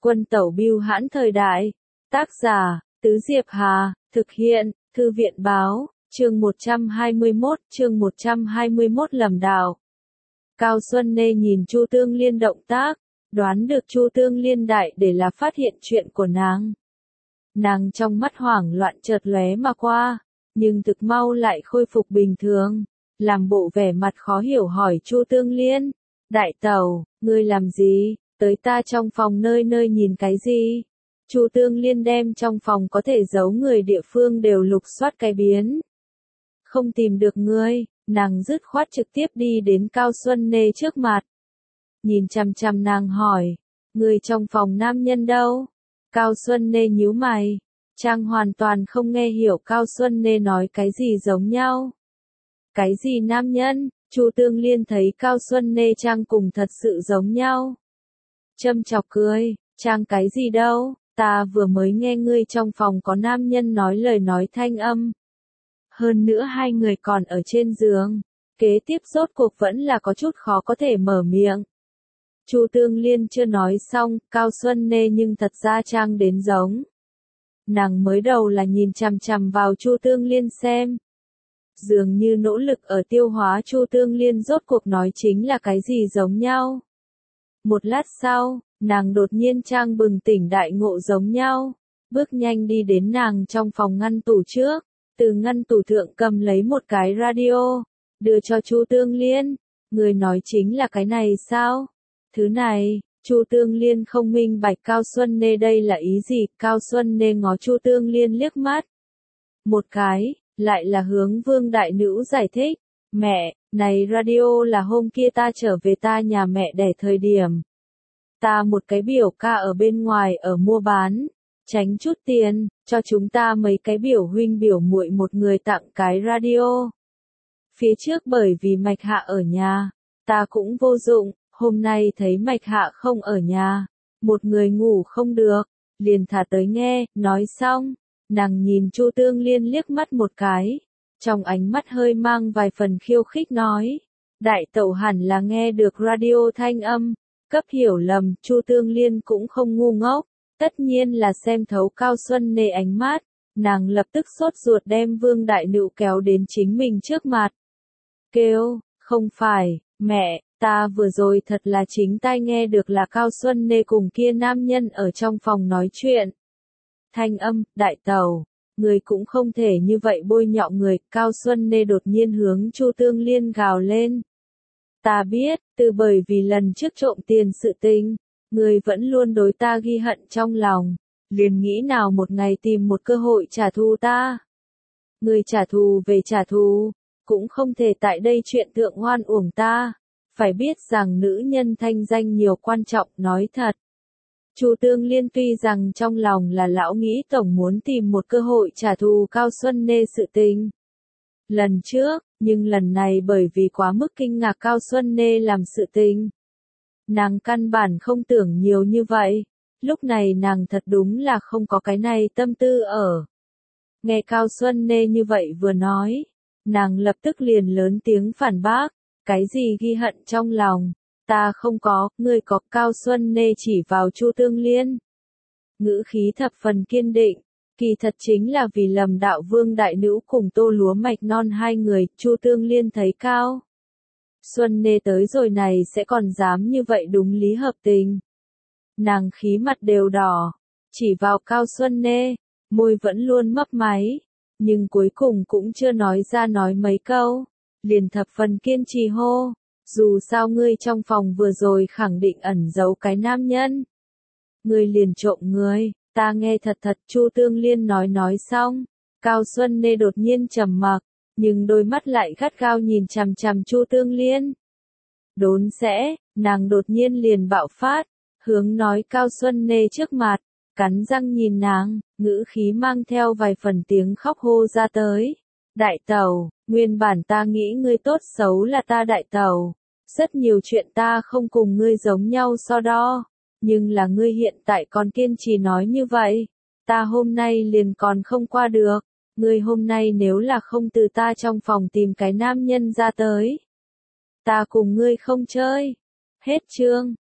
Quân tẩu bưu hãn thời đại. Tác giả, Tứ Diệp Hà, thực hiện, Thư viện báo, chương 121 lầm đạo. Cao Xuân Nê nhìn Chu Tương Liên động tác, đoán được Chu Tương Liên đại để là phát hiện chuyện của nàng. Nàng trong mắt hoảng loạn chợt lóe mà qua, nhưng thực mau lại khôi phục bình thường, làm bộ vẻ mặt khó hiểu hỏi Chu Tương Liên, đại tẩu, ngươi làm gì, tới ta trong phòng nơi nơi nhìn cái gì? Chu Tương Liên đem trong phòng có thể giấu người địa phương đều lục soát cái biến. Không tìm được ngươi, nàng dứt khoát trực tiếp đi đến Cao Xuân Nê trước mặt. Nhìn chằm chằm nàng hỏi, người trong phòng nam nhân đâu? Cao Xuân Nê nhíu mày, Trang hoàn toàn không nghe hiểu Cao Xuân Nê nói cái gì giống nhau. Cái gì nam nhân? Chu Tương Liên thấy Cao Xuân Nê Trang cùng thật sự giống nhau. Châm chọc cười, Trang cái gì đâu, ta vừa mới nghe ngươi trong phòng có nam nhân nói lời nói thanh âm. Hơn nữa hai người còn ở trên giường, kế tiếp rốt cuộc vẫn là có chút khó có thể mở miệng. Chu Tương Liên chưa nói xong, Cao Xuân Nê nhưng thật ra Trang đến giống. Nàng mới đầu là nhìn chằm chằm vào Chu Tương Liên xem. Dường như nỗ lực ở tiêu hóa Chu Tương Liên rốt cuộc nói chính là cái gì giống nhau. Một lát sau, nàng đột nhiên Trang bừng tỉnh đại ngộ giống nhau, bước nhanh đi đến nàng trong phòng ngăn tủ trước, từ ngăn tủ thượng cầm lấy một cái radio, đưa cho Chu Tương Liên, người nói chính là cái này sao? Thứ này, Chu Tương Liên không minh bạch Cao Xuân Nê đây là ý gì, Cao Xuân Nê ngó Chu Tương Liên liếc mắt. Một cái, lại là hướng Vương Đại Nữ giải thích, mẹ, này radio là hôm kia ta trở về ta nhà mẹ đẻ thời điểm. Ta một cái biểu ca ở bên ngoài ở mua bán, tránh chút tiền, cho chúng ta mấy cái biểu huynh biểu muội một người tặng cái radio. Phía trước bởi vì Mạch Hạ ở nhà, ta cũng vô dụng, hôm nay thấy Mạch Hạ không ở nhà, một người ngủ không được, liền thả tới nghe, nói xong, nàng nhìn Chu Tương Liên liếc mắt một cái, trong ánh mắt hơi mang vài phần khiêu khích nói, đại tẩu hẳn là nghe được radio thanh âm. Cấp hiểu lầm, Chu Tương Liên cũng không ngu ngốc, tất nhiên là xem thấu Cao Xuân Nê ánh mắt, nàng lập tức sốt ruột đem Vương Đại Nữ kéo đến chính mình trước mặt. Kêu, không phải, mẹ, ta vừa rồi thật là chính tai nghe được là Cao Xuân Nê cùng kia nam nhân ở trong phòng nói chuyện. Thanh âm, đại tẩu, người cũng không thể như vậy bôi nhọ người, Cao Xuân Nê đột nhiên hướng Chu Tương Liên gào lên. Ta biết, từ bởi vì lần trước trộm tiền sự tình, người vẫn luôn đối ta ghi hận trong lòng, liền nghĩ nào một ngày tìm một cơ hội trả thù ta. Người trả thù về trả thù, cũng không thể tại đây chuyện thượng hoan uổng ta, phải biết rằng nữ nhân thanh danh nhiều quan trọng nói thật. Chu Tương Liên tuy rằng trong lòng là lão nghĩ tổng muốn tìm một cơ hội trả thù Cao Xuân Nê sự tình. Lần trước, nhưng lần này bởi vì quá mức kinh ngạc Cao Xuân Nê làm sự tình. Nàng căn bản không tưởng nhiều như vậy, lúc này nàng thật đúng là không có cái này tâm tư ở. Nghe Cao Xuân Nê như vậy vừa nói, nàng lập tức liền lớn tiếng phản bác, cái gì ghi hận trong lòng, ta không có, ngươi có. Cao Xuân Nê chỉ vào Chu Tương Liên. Ngữ khí thập phần kiên định. Kỳ thật chính là vì lầm đạo Vương Đại Nữ cùng Tô Lúa Mạch Non hai người, Chu Tương Liên thấy Cao Xuân Nê tới rồi này sẽ còn dám như vậy đúng lý hợp tình. Nàng khí mặt đều đỏ, chỉ vào Cao Xuân Nê, môi vẫn luôn mấp máy, nhưng cuối cùng cũng chưa nói ra nói mấy câu, liền thập phần kiên trì hô, dù sao ngươi trong phòng vừa rồi khẳng định ẩn giấu cái nam nhân. Ngươi liền trộm người. Ta nghe thật thật, Chu Tương Liên nói xong, Cao Xuân Nê đột nhiên trầm mặc, nhưng đôi mắt lại gắt gao nhìn chằm chằm Chu Tương Liên. Đốn sẽ, nàng đột nhiên liền bạo phát, hướng nói Cao Xuân Nê trước mặt, cắn răng nhìn nàng, ngữ khí mang theo vài phần tiếng khóc hô ra tới. Đại tẩu, nguyên bản ta nghĩ ngươi tốt xấu là ta đại tẩu, rất nhiều chuyện ta không cùng ngươi giống nhau so đo. Nhưng là ngươi hiện tại còn kiên trì nói như vậy, ta hôm nay liền còn không qua được, ngươi hôm nay nếu là không từ ta trong phòng tìm cái nam nhân ra tới, ta cùng ngươi không chơi. Hết chương.